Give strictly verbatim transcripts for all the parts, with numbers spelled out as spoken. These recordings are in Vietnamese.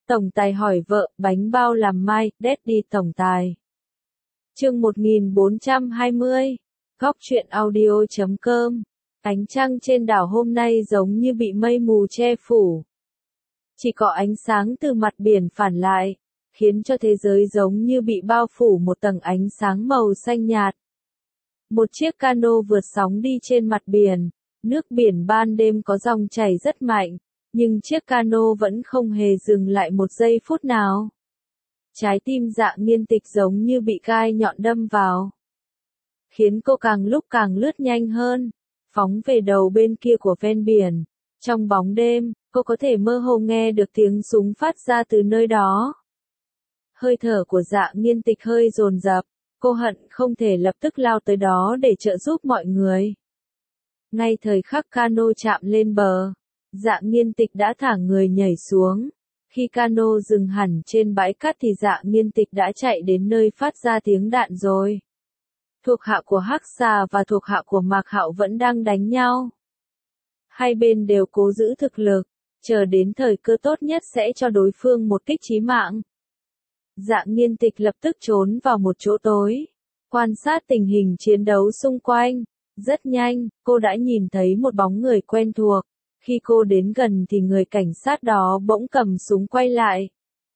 Tổng tài hỏi vợ, bánh bao làm mai, Daddy tổng tài. Chương một nghìn bốn trăm hai mươi, góc truyện audio chấm com. Ánh trăng trên đảo hôm nay giống như bị mây mù che phủ. Chỉ có ánh sáng từ mặt biển phản lại, khiến cho thế giới giống như bị bao phủ một tầng ánh sáng màu xanh nhạt. Một chiếc cano vượt sóng đi trên mặt biển, nước biển ban đêm có dòng chảy rất mạnh, nhưng chiếc cano vẫn không hề dừng lại một giây phút nào. Trái tim Dạ Nghiên Tịch giống như bị gai nhọn đâm vào, khiến cô càng lúc càng lướt nhanh hơn, phóng về đầu bên kia của ven biển. Trong bóng đêm, cô có thể mơ hồ nghe được tiếng súng phát ra từ nơi đó. Hơi thở của Dạ Nghiên Tịch hơi dồn dập, cô hận không thể lập tức lao tới đó để trợ giúp mọi người. Ngay thời khắc cano chạm lên bờ, Dạ Nghiên Tịch đã thả người nhảy xuống. Khi cano dừng hẳn trên bãi cát thì Dạ Nghiên Tịch đã chạy đến nơi phát ra tiếng đạn rồi. Thuộc hạ của Hắc Xà và thuộc hạ của Mạc Hạo vẫn đang đánh nhau. Hai bên đều cố giữ thực lực, chờ đến thời cơ tốt nhất sẽ cho đối phương một kích chí mạng. Dạ Nghiên Tịch lập tức trốn vào một chỗ tối, quan sát tình hình chiến đấu xung quanh. Rất nhanh, cô đã nhìn thấy một bóng người quen thuộc. Khi cô đến gần thì người cảnh sát đó bỗng cầm súng quay lại.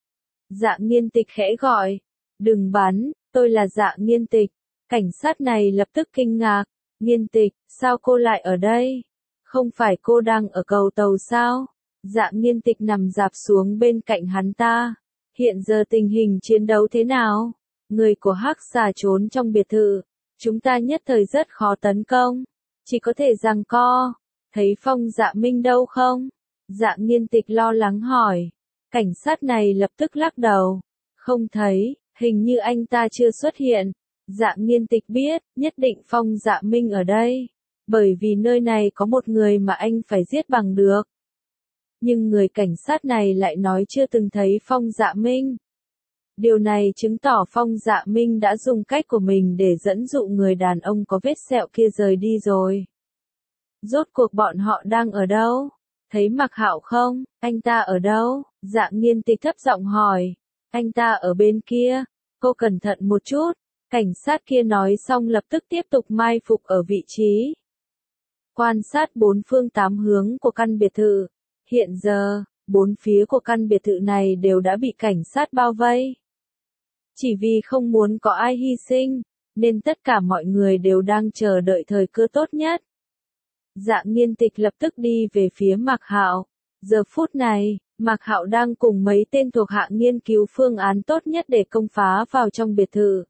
Dạ Nghiên Tịch khẽ gọi, đừng bắn, tôi là Dạ Nghiên Tịch. Cảnh sát này lập tức kinh ngạc, Nghiên Tịch, sao cô lại ở đây? Không phải cô đang ở cầu tàu sao? Dạ Nghiên Tịch nằm rạp xuống bên cạnh hắn ta. Hiện giờ tình hình chiến đấu thế nào? Người của Hắc Xà trốn trong biệt thự. Chúng ta nhất thời rất khó tấn công. Chỉ có thể giằng co. Thấy Phong Dạ Minh đâu không? Dạ Nghiên Tịch lo lắng hỏi. Cảnh sát này lập tức lắc đầu. Không thấy, hình như anh ta chưa xuất hiện. Dạ Nghiên Tịch biết, nhất định Phong Dạ Minh ở đây. Bởi vì nơi này có một người mà anh phải giết bằng được. Nhưng người cảnh sát này lại nói chưa từng thấy Phong Dạ Minh. Điều này chứng tỏ Phong Dạ Minh đã dùng cách của mình để dẫn dụ người đàn ông có vết sẹo kia rời đi rồi. Rốt cuộc bọn họ đang ở đâu? Thấy Mạc Hạo không? Anh ta ở đâu? Dạ Nghiên Tịch thấp giọng hỏi. Anh ta ở bên kia. Cô cẩn thận một chút. Cảnh sát kia nói xong lập tức tiếp tục mai phục ở vị trí. Quan sát bốn phương tám hướng của căn biệt thự. Hiện giờ, bốn phía của căn biệt thự này đều đã bị cảnh sát bao vây. Chỉ vì không muốn có ai hy sinh, nên tất cả mọi người đều đang chờ đợi thời cơ tốt nhất. Dạ Nghiên Tịch lập tức đi về phía Mạc Hạo. Giờ phút này, Mạc Hạo đang cùng mấy tên thuộc hạ nghiên cứu phương án tốt nhất để công phá vào trong biệt thự.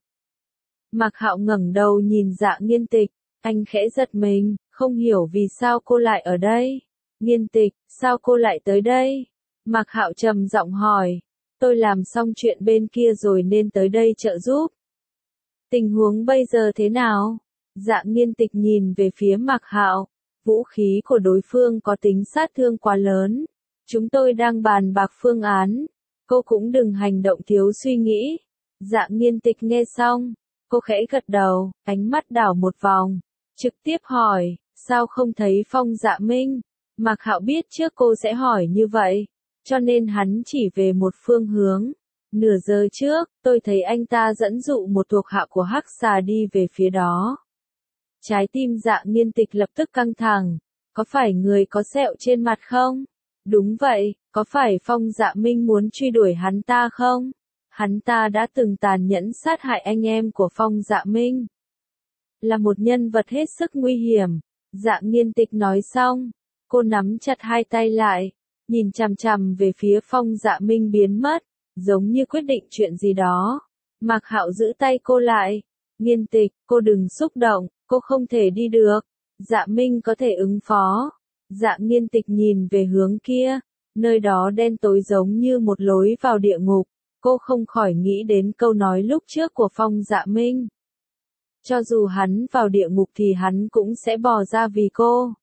Mạc Hạo ngẩng đầu nhìn Dạ Nghiên Tịch, anh khẽ giật mình, không hiểu vì sao cô lại ở đây. Nghiên Tịch, sao cô lại tới đây? Mạc Hạo trầm giọng hỏi. Tôi làm xong chuyện bên kia rồi nên tới đây trợ giúp. Tình huống bây giờ thế nào? Dạ Nghiên Tịch nhìn về phía Mạc Hạo. Vũ khí của đối phương có tính sát thương quá lớn. Chúng tôi đang bàn bạc phương án. Cô cũng đừng hành động thiếu suy nghĩ. Dạ Nghiên Tịch nghe xong, cô khẽ gật đầu, ánh mắt đảo một vòng, trực tiếp hỏi, sao không thấy Phong Dạ Minh? Mạc Hạo biết trước cô sẽ hỏi như vậy, cho nên hắn chỉ về một phương hướng. Nửa giờ trước, tôi thấy anh ta dẫn dụ một thuộc hạ của Hắc Xà đi về phía đó. Trái tim Dạ Nghiên Tịch lập tức căng thẳng. Có phải người có sẹo trên mặt không? Đúng vậy, có phải Phong Dạ Minh muốn truy đuổi hắn ta không? Hắn ta đã từng tàn nhẫn sát hại anh em của Phong Dạ Minh. Là một nhân vật hết sức nguy hiểm. Dạ Nghiên Tịch nói xong, cô nắm chặt hai tay lại, nhìn chằm chằm về phía Phong Dạ Minh biến mất, giống như quyết định chuyện gì đó. Mạc Hạo giữ tay cô lại. Nghiên Tịch, cô đừng xúc động, cô không thể đi được. Dạ Minh có thể ứng phó. Dạ Nghiên Tịch nhìn về hướng kia, nơi đó đen tối giống như một lối vào địa ngục. Cô không khỏi nghĩ đến câu nói lúc trước của Phong Dạ Minh. Cho dù hắn vào địa ngục thì hắn cũng sẽ bỏ ra vì cô.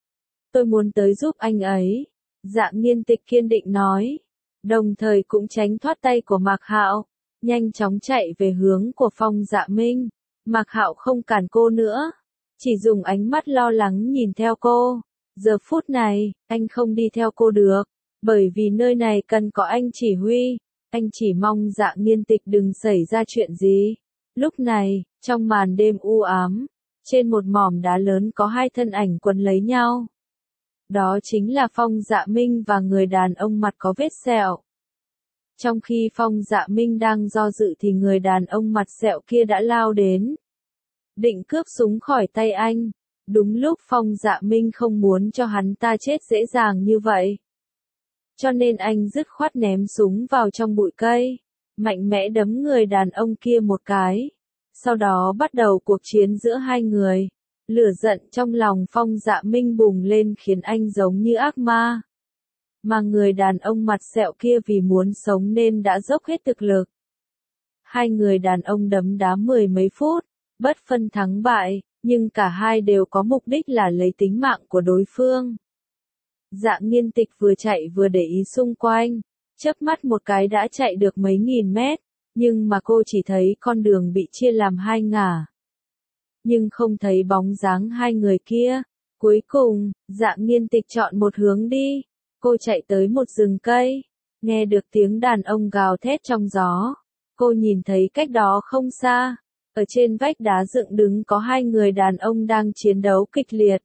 Tôi muốn tới giúp anh ấy. Dạ Nghiên Tịch kiên định nói. Đồng thời cũng tránh thoát tay của Mạc Hạo, nhanh chóng chạy về hướng của Phong Dạ Minh. Mạc Hạo không cản cô nữa, chỉ dùng ánh mắt lo lắng nhìn theo cô. Giờ phút này, anh không đi theo cô được. Bởi vì nơi này cần có anh chỉ huy, anh chỉ mong Dạ Nghiên Tịch đừng xảy ra chuyện gì. Lúc này, trong màn đêm u ám, trên một mỏm đá lớn có hai thân ảnh quấn lấy nhau. Đó chính là Phong Dạ Minh và người đàn ông mặt có vết sẹo. Trong khi Phong Dạ Minh đang do dự thì người đàn ông mặt sẹo kia đã lao đến, định cướp súng khỏi tay anh. Đúng lúc Phong Dạ Minh không muốn cho hắn ta chết dễ dàng như vậy, cho nên anh dứt khoát ném súng vào trong bụi cây, mạnh mẽ đấm người đàn ông kia một cái. Sau đó bắt đầu cuộc chiến giữa hai người. Lửa giận trong lòng Phong Dạ Minh bùng lên khiến anh giống như ác ma. Mà người đàn ông mặt sẹo kia vì muốn sống nên đã dốc hết thực lực. Hai người đàn ông đấm đá mười mấy phút, bất phân thắng bại, nhưng cả hai đều có mục đích là lấy tính mạng của đối phương. Dạ Nghiên Tịch vừa chạy vừa để ý xung quanh, chớp mắt một cái đã chạy được mấy nghìn mét, nhưng mà cô chỉ thấy con đường bị chia làm hai ngả. Nhưng không thấy bóng dáng hai người kia. Cuối cùng, Dạ Nghiên Tịch chọn một hướng đi. Cô chạy tới một rừng cây, nghe được tiếng đàn ông gào thét trong gió. Cô nhìn thấy cách đó không xa, ở trên vách đá dựng đứng có hai người đàn ông đang chiến đấu kịch liệt.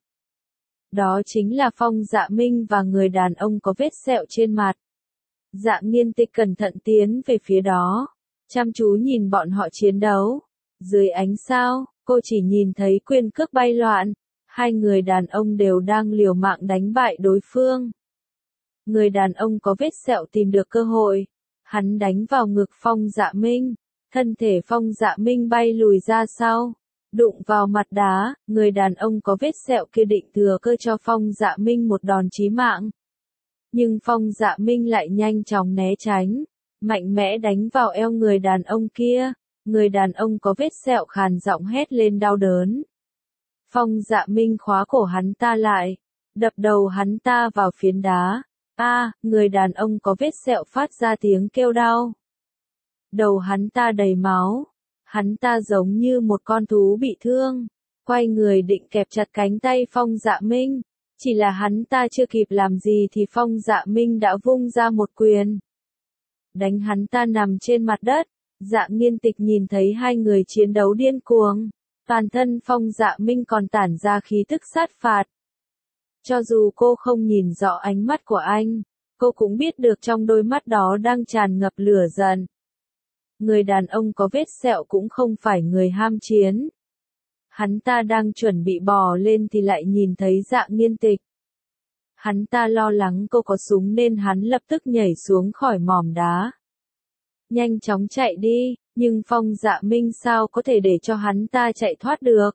Đó chính là Phong Dạ Minh và người đàn ông có vết sẹo trên mặt. Dạ Nghiên Tịch cẩn thận tiến về phía đó, chăm chú nhìn bọn họ chiến đấu. Dưới ánh sao, cô chỉ nhìn thấy quyền cước bay loạn, hai người đàn ông đều đang liều mạng đánh bại đối phương. Người đàn ông có vết sẹo tìm được cơ hội, hắn đánh vào ngực Phong Dạ Minh, thân thể Phong Dạ Minh bay lùi ra sau, đụng vào mặt đá. Người đàn ông có vết sẹo kia định thừa cơ cho Phong Dạ Minh một đòn chí mạng. Nhưng Phong Dạ Minh lại nhanh chóng né tránh, mạnh mẽ đánh vào eo người đàn ông kia. Người đàn ông có vết sẹo khàn giọng hét lên đau đớn. Phong Dạ Minh khóa cổ hắn ta lại, đập đầu hắn ta vào phiến đá. A, à, người đàn ông có vết sẹo phát ra tiếng kêu đau. Đầu hắn ta đầy máu, hắn ta giống như một con thú bị thương, quay người định kẹp chặt cánh tay Phong Dạ Minh. Chỉ là hắn ta chưa kịp làm gì thì Phong Dạ Minh đã vung ra một quyền, đánh hắn ta nằm trên mặt đất. Dạ Nghiên Tịch nhìn thấy hai người chiến đấu điên cuồng, toàn thân Phong Dạ Minh còn tản ra khí tức sát phạt. Cho dù cô không nhìn rõ ánh mắt của anh, cô cũng biết được trong đôi mắt đó đang tràn ngập lửa giận. Người đàn ông có vết sẹo cũng không phải người ham chiến. Hắn ta đang chuẩn bị bò lên thì lại nhìn thấy Dạ Nghiên Tịch. Hắn ta lo lắng cô có súng nên hắn lập tức nhảy xuống khỏi mỏm đá, nhanh chóng chạy đi, nhưng Phong Dạ Minh sao có thể để cho hắn ta chạy thoát được.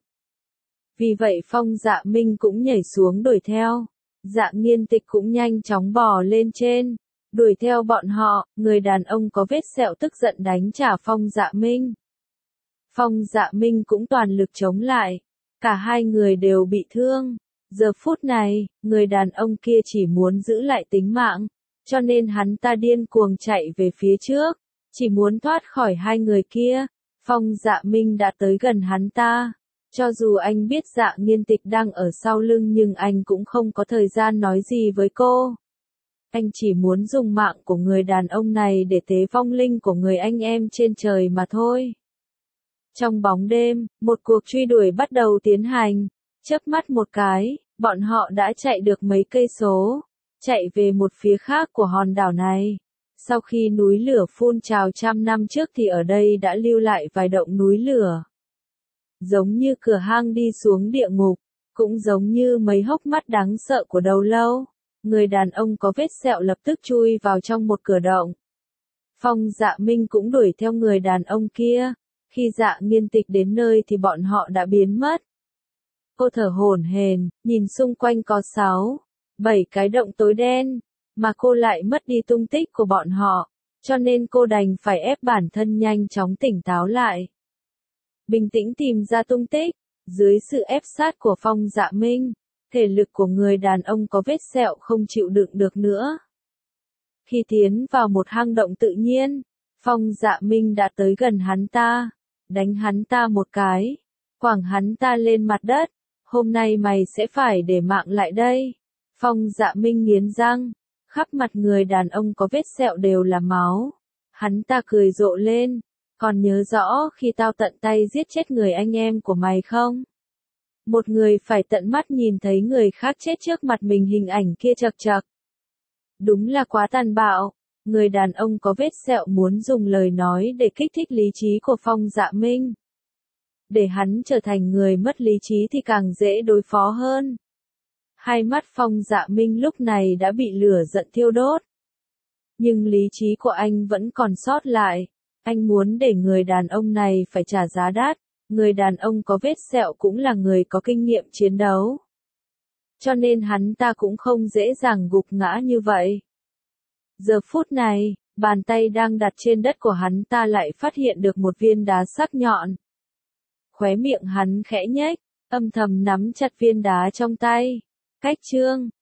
Vì vậy Phong Dạ Minh cũng nhảy xuống đuổi theo. Dạ Nghiên Tịch cũng nhanh chóng bò lên trên, đuổi theo bọn họ. Người đàn ông có vết sẹo tức giận đánh trả Phong Dạ Minh. Phong Dạ Minh cũng toàn lực chống lại, cả hai người đều bị thương. Giờ phút này, người đàn ông kia chỉ muốn giữ lại tính mạng, cho nên hắn ta điên cuồng chạy về phía trước, chỉ muốn thoát khỏi hai người kia. Phong Dạ Minh đã tới gần hắn ta. Cho dù anh biết Dạ Nghiên Tịch đang ở sau lưng nhưng anh cũng không có thời gian nói gì với cô. Anh chỉ muốn dùng mạng của người đàn ông này để tế vong linh của người anh em trên trời mà thôi. Trong bóng đêm, một cuộc truy đuổi bắt đầu tiến hành. Chớp mắt một cái, bọn họ đã chạy được mấy cây số, chạy về một phía khác của hòn đảo này. Sau khi núi lửa phun trào trăm năm trước thì ở đây đã lưu lại vài động núi lửa. Giống như cửa hang đi xuống địa ngục, cũng giống như mấy hốc mắt đáng sợ của đầu lâu. Người đàn ông có vết sẹo lập tức chui vào trong một cửa động. Phong Dạ Minh cũng đuổi theo người đàn ông kia. Khi Dạ Nghiên Tịch đến nơi thì bọn họ đã biến mất. Cô thở hổn hển, nhìn xung quanh có sáu, bảy cái động tối đen, mà cô lại mất đi tung tích của bọn họ, cho nên cô đành phải ép bản thân nhanh chóng tỉnh táo lại. Bình tĩnh tìm ra tung tích. Dưới sự ép sát của Phong Dạ Minh, thể lực của người đàn ông có vết sẹo không chịu đựng được nữa. Khi tiến vào một hang động tự nhiên, Phong Dạ Minh đã tới gần hắn ta, đánh hắn ta một cái, quẳng hắn ta lên mặt đất. Hôm nay mày sẽ phải để mạng lại đây. Phong Dạ Minh nghiến răng, Khắp mặt người đàn ông có vết sẹo đều là máu. Hắn ta cười rộ lên. Còn nhớ rõ khi tao tận tay giết chết người anh em của mày không? Một người phải tận mắt nhìn thấy người khác chết trước mặt mình, hình ảnh kia chật chật. Đúng là quá tàn bạo. Người đàn ông có vết sẹo muốn dùng lời nói để kích thích lý trí của Phong Dạ Minh. Để hắn trở thành người mất lý trí thì càng dễ đối phó hơn. Hai mắt Phong Dạ Minh lúc này đã bị lửa giận thiêu đốt. Nhưng lý trí của anh vẫn còn sót lại. Anh muốn để người đàn ông này phải trả giá đắt. Người đàn ông có vết sẹo cũng là người có kinh nghiệm chiến đấu. Cho nên hắn ta cũng không dễ dàng gục ngã như vậy. Giờ phút này, bàn tay đang đặt trên đất của hắn ta lại phát hiện được một viên đá sắc nhọn. Khóe miệng hắn khẽ nhếch, âm thầm nắm chặt viên đá trong tay. Cách chương